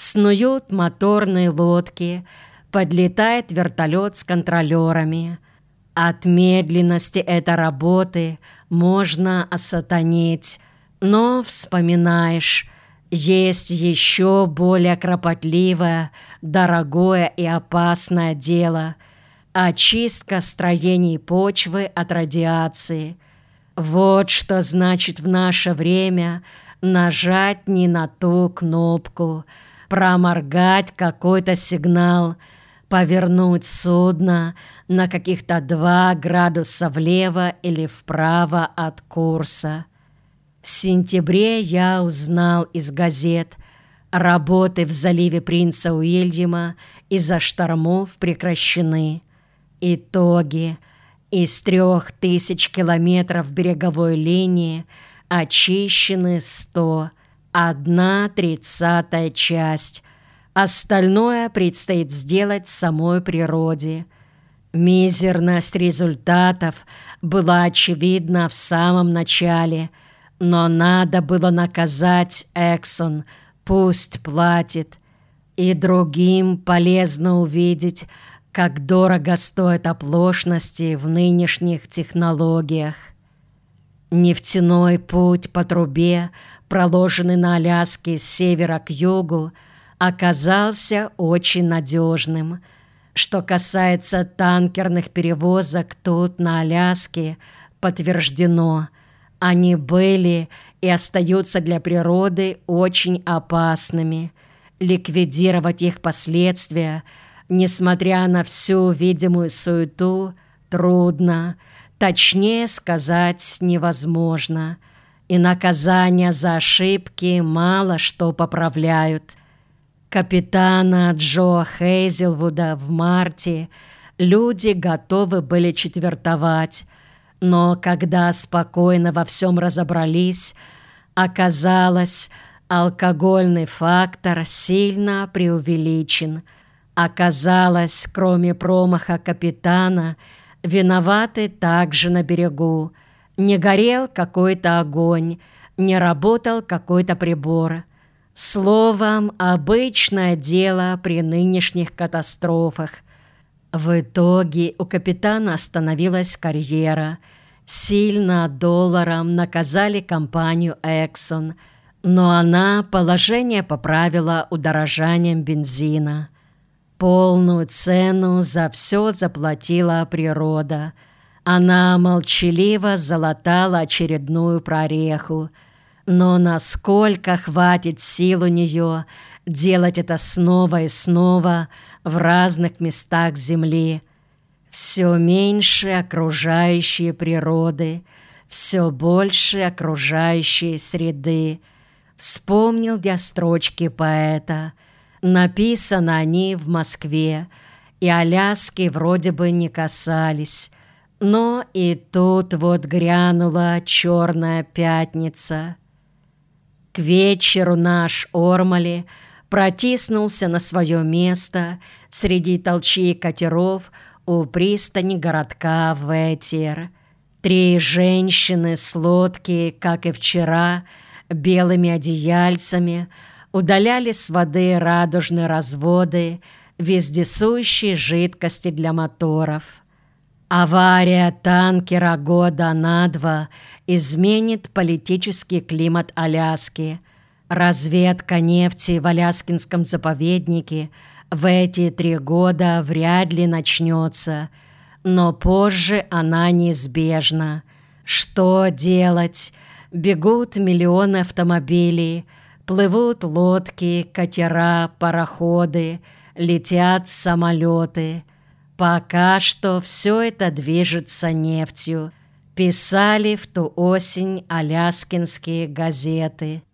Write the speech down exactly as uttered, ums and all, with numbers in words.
Снуют моторные лодки, подлетает вертолет с контролерами. От медленности этой работы можно осатанеть, но вспоминаешь, есть еще более кропотливое, дорогое и опасное дело – очистка строений почвы от радиации. Вот что значит в наше время нажать не на ту кнопку, проморгать какой-то сигнал, повернуть судно на каких-то два градуса влево или вправо от курса. В сентябре я узнал из газет: работы в заливе Принца Уильяма из-за штормов прекращены. Итоги: из трех тысяч километров береговой линии очищены сто, одна тридцатая часть. Остальное предстоит сделать самой природе. Мизерность результатов была очевидна в самом начале, но надо было наказать Эксон, пусть платит. И другим полезно увидеть, как дорого стоят оплошности в нынешних технологиях. Нефтяной путь по трубе, проложенный на Аляске с севера к югу, оказался очень надежным. Что касается танкерных перевозок тут, на Аляске, подтверждено, они были и остаются для природы очень опасными. Ликвидировать их последствия, несмотря на всю видимую суету, трудно, точнее сказать невозможно. И наказания за ошибки мало что поправляют. Капитана Джо Хейзелвуда в марте люди готовы были четвертовать, но когда спокойно во всем разобрались, оказалось, алкогольный фактор сильно преувеличен. Оказалось, кроме промаха капитана, виноваты также на берегу. Не горел какой-то огонь, не работал какой-то прибор. Словом, обычное дело при нынешних катастрофах. В итоге у капитана остановилась карьера. Сильно долларом наказали компанию «Эксон», но она положение поправила удорожанием бензина. Полную цену за все заплатила природа. Она молчаливо залатала очередную прореху. Но насколько хватит сил у нее делать это снова и снова в разных местах Земли? Все меньше окружающей природы, все больше окружающей среды. Вспомнил я строчки поэта. Написаны они в Москве, и Аляски вроде бы не касались. Но и тут вот грянула черная пятница. К вечеру наш Ормали протиснулся на свое место среди толчей катеров у пристани городка Ветер. Три женщины с лодки, как и вчера, белыми одеяльцами удаляли с воды радужные разводы вездесущей жидкости для моторов. Авария танкера года на два изменит политический климат Аляски. Разведка нефти в Аляскинском заповеднике в эти три года вряд ли начнется, но позже она неизбежна. Что делать? Бегут миллионы автомобилей, плывут лодки, катера, пароходы, летят самолеты. Пока что все это движется нефтью, писали в ту осень аляскинские газеты.